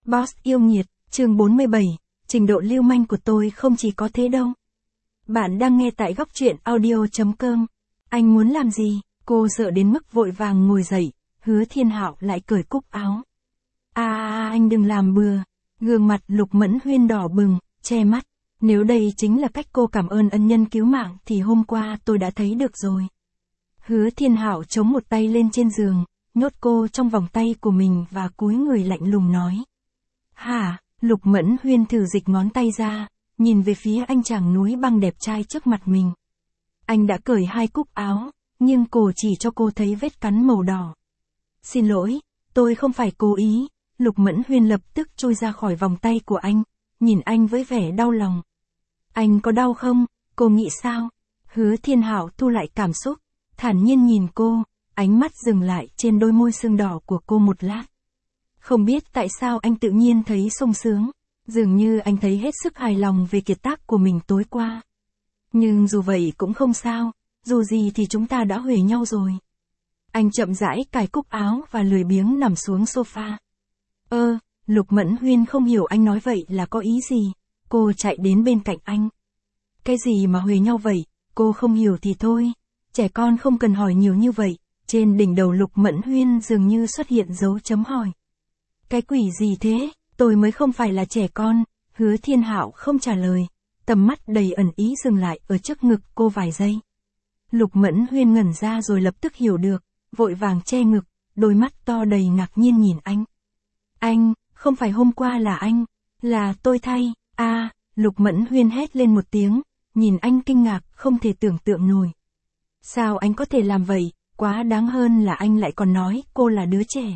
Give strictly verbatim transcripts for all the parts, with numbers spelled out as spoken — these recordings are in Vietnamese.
Boss yêu nghiệt, chương bốn mươi bảy, trình độ lưu manh của tôi không chỉ có thế đâu. Bạn đang nghe tại góc truyện audio.com. Anh muốn làm gì? Cô sợ đến mức vội vàng ngồi dậy, Hứa Thiên Hạo lại cởi cúc áo. À, à anh đừng làm bừa. Gương mặt Lục Mẫn Huyên đỏ bừng, che mắt. Nếu đây chính là cách cô cảm ơn ân nhân cứu mạng thì hôm qua tôi đã thấy được rồi. Hứa Thiên Hạo chống một tay lên trên giường, nhốt cô trong vòng tay của mình và cúi người lạnh lùng nói. Hả? Lục Mẫn Huyên thử dịch ngón tay ra, nhìn về phía anh chàng núi băng đẹp trai trước mặt mình. Anh đã cởi hai cúc áo, nhưng cô chỉ cho cô thấy vết cắn màu đỏ. Xin lỗi, tôi không phải cố ý. Lục Mẫn Huyên lập tức trôi ra khỏi vòng tay của anh, nhìn anh với vẻ đau lòng. Anh có đau không? Cô nghĩ sao? Hứa Thiên Hạo thu lại cảm xúc, thản nhiên nhìn cô, ánh mắt dừng lại trên đôi môi sưng đỏ của cô một lát. Không biết tại sao anh tự nhiên thấy sung sướng, dường như anh thấy hết sức hài lòng về kiệt tác của mình tối qua. Nhưng dù vậy cũng không sao, dù gì thì chúng ta đã huề nhau rồi. Anh chậm rãi cài cúc áo và lười biếng nằm xuống sofa. Ơ, Lục Mẫn Huyên không hiểu anh nói vậy là có ý gì. Cô chạy đến bên cạnh anh. Cái gì mà huề nhau vậy? Cô không hiểu thì thôi. Trẻ con không cần hỏi nhiều như vậy. Trên đỉnh đầu Lục Mẫn Huyên dường như xuất hiện dấu chấm hỏi. Cái quỷ gì thế? Tôi mới không phải là trẻ con. Hứa Thiên Hạo không trả lời. Tầm mắt đầy ẩn ý dừng lại ở trước ngực cô vài giây. Lục Mẫn Huyên ngẩn ra rồi lập tức hiểu được, vội vàng che ngực, đôi mắt to đầy ngạc nhiên nhìn anh. Anh, không phải hôm qua là anh, là tôi thay. A, à, Lục Mẫn Huyên hét lên một tiếng, nhìn anh kinh ngạc, không thể tưởng tượng nổi. Sao anh có thể làm vậy? Quá đáng hơn là anh lại còn nói cô là đứa trẻ.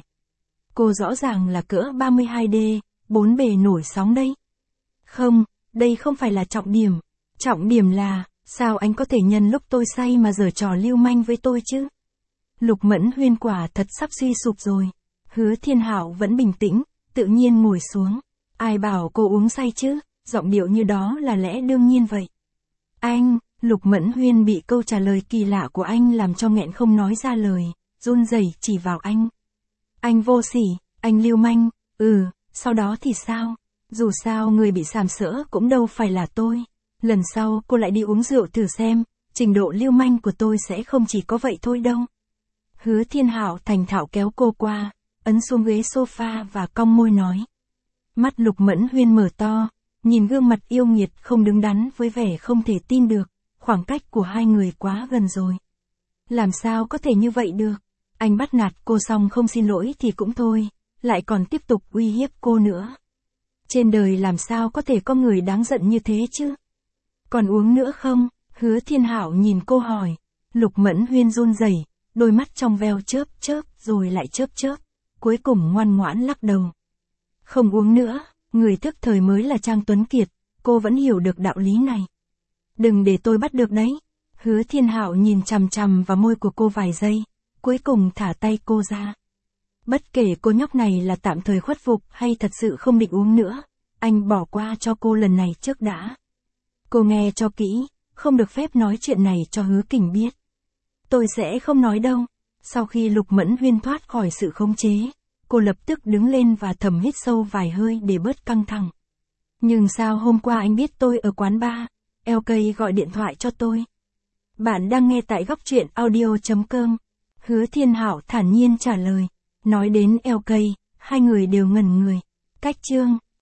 Cô rõ ràng là cỡ ba mươi hai D, bốn bề nổi sóng đây. Không, đây không phải là trọng điểm. Trọng điểm là, sao anh có thể nhân lúc tôi say mà giở trò lưu manh với tôi chứ? Lục Mẫn Huyên quả thật sắp suy sụp rồi. Hứa Thiên Hạo vẫn bình tĩnh, tự nhiên ngồi xuống. Ai bảo cô uống say chứ, giọng điệu như đó là lẽ đương nhiên vậy. Anh, Lục Mẫn Huyên bị câu trả lời kỳ lạ của anh làm cho nghẹn không nói ra lời, run rẩy chỉ vào anh. Anh vô sỉ, anh lưu manh, ừ, sau đó thì sao? Dù sao người bị sàm sỡ cũng đâu phải là tôi. Lần sau cô lại đi uống rượu thử xem, trình độ lưu manh của tôi sẽ không chỉ có vậy thôi đâu. Hứa Thiên Hạo thành thạo kéo cô qua, ấn xuống ghế sofa và cong môi nói. Mắt Lục Mẫn Huyên mở to, nhìn gương mặt yêu nghiệt không đứng đắn với vẻ không thể tin được, khoảng cách của hai người quá gần rồi. Làm sao có thể như vậy được? Anh bắt nạt cô xong không xin lỗi thì cũng thôi, lại còn tiếp tục uy hiếp cô nữa. Trên đời làm sao có thể có người đáng giận như thế chứ? Còn uống nữa không? Hứa Thiên Hạo nhìn cô hỏi. Lục Mẫn Huyên run rẩy, đôi mắt trong veo chớp chớp rồi lại chớp chớp, cuối cùng ngoan ngoãn lắc đầu. Không uống nữa, người thức thời mới là Trang Tuấn Kiệt, cô vẫn hiểu được đạo lý này. Đừng để tôi bắt được đấy. Hứa Thiên Hạo nhìn chằm chằm vào môi của cô vài giây, cuối cùng thả tay cô ra. Bất kể cô nhóc này là tạm thời khuất phục hay thật sự không định uống nữa, anh bỏ qua cho cô lần này trước đã. Cô nghe cho kỹ, không được phép nói chuyện này cho Hứa Kình biết. Tôi sẽ không nói đâu. Sau khi Lục Mẫn Huyên thoát khỏi sự khống chế, cô lập tức đứng lên và thầm hít sâu vài hơi để bớt căng thẳng. Nhưng sao hôm qua anh biết tôi ở quán bar, lờ ca gọi điện thoại cho tôi. Bạn đang nghe tại góc truyện audio.com. Hứa Thiên Hạo thản nhiên trả lời. Nói đến lờ ca, hai người đều ngẩn người. Cách chương.